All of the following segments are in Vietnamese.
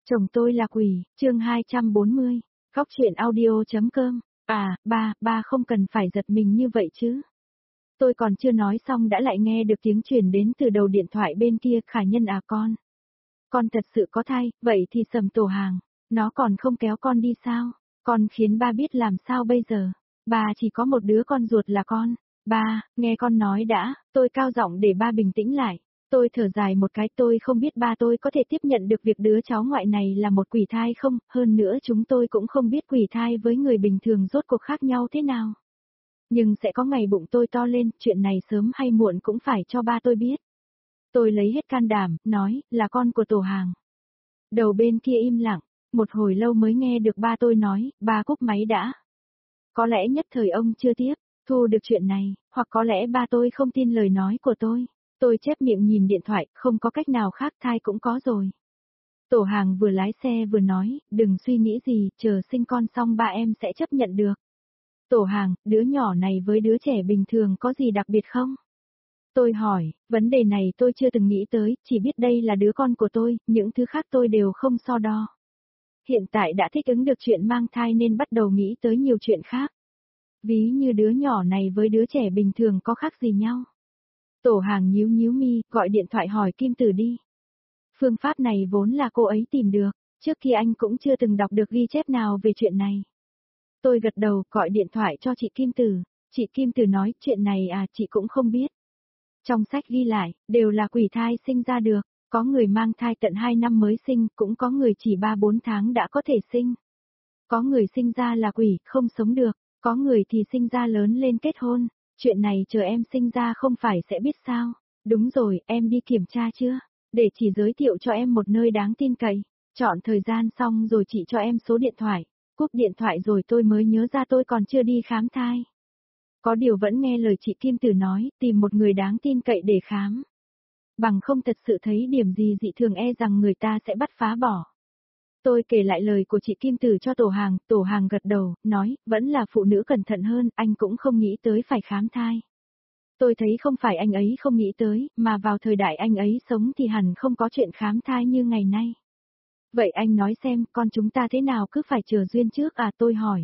Chồng tôi là quỷ, chương 240, khóc chuyện audio.com, ba không cần phải giật mình như vậy chứ. Tôi còn chưa nói xong đã lại nghe được tiếng truyền đến từ đầu điện thoại bên kia, Khả Nhân à con thật sự có thai, vậy thì Sầm Tổ Hàng, nó còn không kéo con đi sao, con khiến ba biết làm sao bây giờ, ba chỉ có một đứa con ruột là con, ba, nghe con nói đã, tôi cao giọng để ba bình tĩnh lại. Tôi thở dài một cái, tôi không biết ba tôi có thể tiếp nhận được việc đứa cháu ngoại này là một quỷ thai không, hơn nữa chúng tôi cũng không biết quỷ thai với người bình thường rốt cuộc khác nhau thế nào. Nhưng sẽ có ngày bụng tôi to lên, chuyện này sớm hay muộn cũng phải cho ba tôi biết. Tôi lấy hết can đảm, nói, là con của Tổ Hàng. Đầu bên kia im lặng, một hồi lâu mới nghe được ba tôi nói, ba cúp máy đã. Có lẽ nhất thời ông chưa tiếp, thu được chuyện này, hoặc có lẽ ba tôi không tin lời nói của tôi. Tôi chép miệng nhìn điện thoại, không có cách nào khác, thai cũng có rồi. Tổ Hàng vừa lái xe vừa nói, đừng suy nghĩ gì, chờ sinh con xong ba em sẽ chấp nhận được. Tổ Hàng, đứa nhỏ này với đứa trẻ bình thường có gì đặc biệt không? Tôi hỏi, vấn đề này tôi chưa từng nghĩ tới, chỉ biết đây là đứa con của tôi, những thứ khác tôi đều không so đo. Hiện tại đã thích ứng được chuyện mang thai nên bắt đầu nghĩ tới nhiều chuyện khác. Ví như đứa nhỏ này với đứa trẻ bình thường có khác gì nhau. Tổ Hàng nhíu mi, gọi điện thoại hỏi Kim Tử đi. Phương pháp này vốn là cô ấy tìm được, trước khi anh cũng chưa từng đọc được ghi chép nào về chuyện này. Tôi gật đầu, gọi điện thoại cho chị Kim Tử. Chị Kim Tử nói, chuyện này chị cũng không biết. Trong sách ghi lại, đều là quỷ thai sinh ra được, có người mang thai tận 2 năm mới sinh, cũng có người chỉ 3-4 tháng đã có thể sinh. Có người sinh ra là quỷ, không sống được, có người thì sinh ra lớn lên kết hôn. Chuyện này chờ em sinh ra không phải sẽ biết sao. Đúng rồi, em đi kiểm tra chưa? Để chị giới thiệu cho em một nơi đáng tin cậy. Chọn thời gian xong rồi chị cho em số điện thoại. Cúp điện thoại rồi tôi mới nhớ ra tôi còn chưa đi khám thai. Có điều vẫn nghe lời chị Kim Tử nói, tìm một người đáng tin cậy để khám. Bằng không thật sự thấy điểm gì dị thường e rằng người ta sẽ bắt phá bỏ. Tôi kể lại lời của chị Kim Tử cho Tổ Hàng gật đầu, nói, vẫn là phụ nữ cẩn thận hơn, anh cũng không nghĩ tới phải khám thai. Tôi thấy không phải anh ấy không nghĩ tới, mà vào thời đại anh ấy sống thì hẳn không có chuyện khám thai như ngày nay. Vậy anh nói xem, con chúng ta thế nào cứ phải chờ duyên trước tôi hỏi.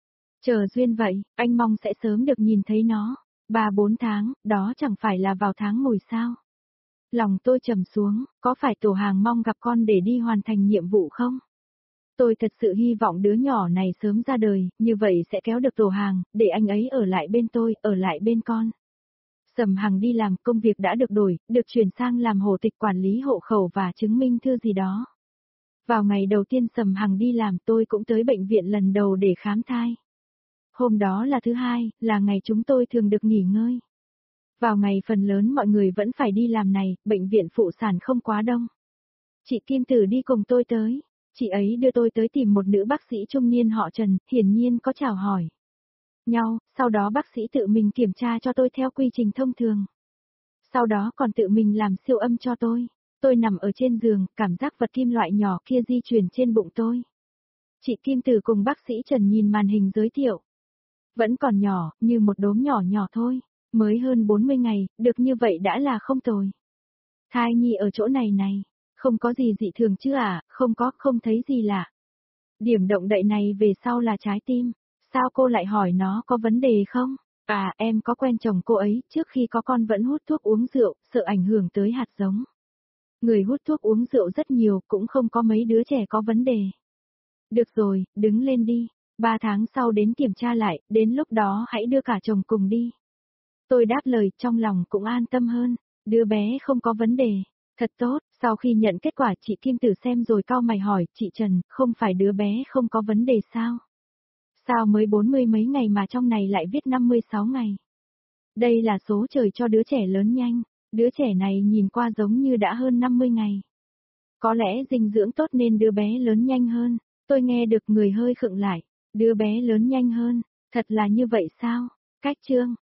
Chờ duyên vậy, anh mong sẽ sớm được nhìn thấy nó. 3-4 tháng, đó chẳng phải là vào tháng Mùi sao. Lòng tôi trầm xuống, có phải Tổ Hàng mong gặp con để đi hoàn thành nhiệm vụ không? Tôi thật sự hy vọng đứa nhỏ này sớm ra đời, như vậy sẽ kéo được Tổ Hàng, để anh ấy ở lại bên tôi, ở lại bên con. Sầm Hằng đi làm, công việc đã được đổi, được chuyển sang làm hộ tịch, quản lý hộ khẩu và chứng minh thư gì đó. Vào ngày đầu tiên Sầm Hằng đi làm, tôi cũng tới bệnh viện lần đầu để khám thai. Hôm đó là thứ hai, là ngày chúng tôi thường được nghỉ ngơi. Vào ngày phần lớn mọi người vẫn phải đi làm này, bệnh viện phụ sản không quá đông. Chị Kim Tử đi cùng tôi tới, chị ấy đưa tôi tới tìm một nữ bác sĩ trung niên họ Trần, hiển nhiên có chào hỏi nhau, sau đó bác sĩ tự mình kiểm tra cho tôi theo quy trình thông thường. Sau đó còn tự mình làm siêu âm cho tôi. Tôi nằm ở trên giường, cảm giác vật kim loại nhỏ kia di chuyển trên bụng tôi. Chị Kim Tử cùng bác sĩ Trần nhìn màn hình giới thiệu. Vẫn còn nhỏ, như một đốm nhỏ nhỏ thôi, mới hơn 40 ngày, được như vậy đã là không tồi. Thai nhi ở chỗ này này, không có gì dị thường chứ không thấy gì lạ. Điểm động đậy này về sau là trái tim, sao cô lại hỏi nó có vấn đề không? Em có quen chồng cô ấy, trước khi có con vẫn hút thuốc uống rượu, sợ ảnh hưởng tới hạt giống. Người hút thuốc uống rượu rất nhiều, cũng không có mấy đứa trẻ có vấn đề. Được rồi, đứng lên đi. 3 tháng sau đến kiểm tra lại, đến lúc đó hãy đưa cả chồng cùng đi. Tôi đáp lời, trong lòng cũng an tâm hơn, đứa bé không có vấn đề. Thật tốt, sau khi nhận kết quả chị Kim Tử xem rồi cau mày hỏi, chị Trần, không phải đứa bé không có vấn đề sao? Sao mới 40 mấy ngày mà trong này lại viết 56 ngày? Đây là số trời cho đứa trẻ lớn nhanh, đứa trẻ này nhìn qua giống như đã hơn 50 ngày. Có lẽ dinh dưỡng tốt nên đứa bé lớn nhanh hơn, tôi nghe được người hơi khựng lại. Đứa bé lớn nhanh hơn, thật là như vậy sao? Cách chương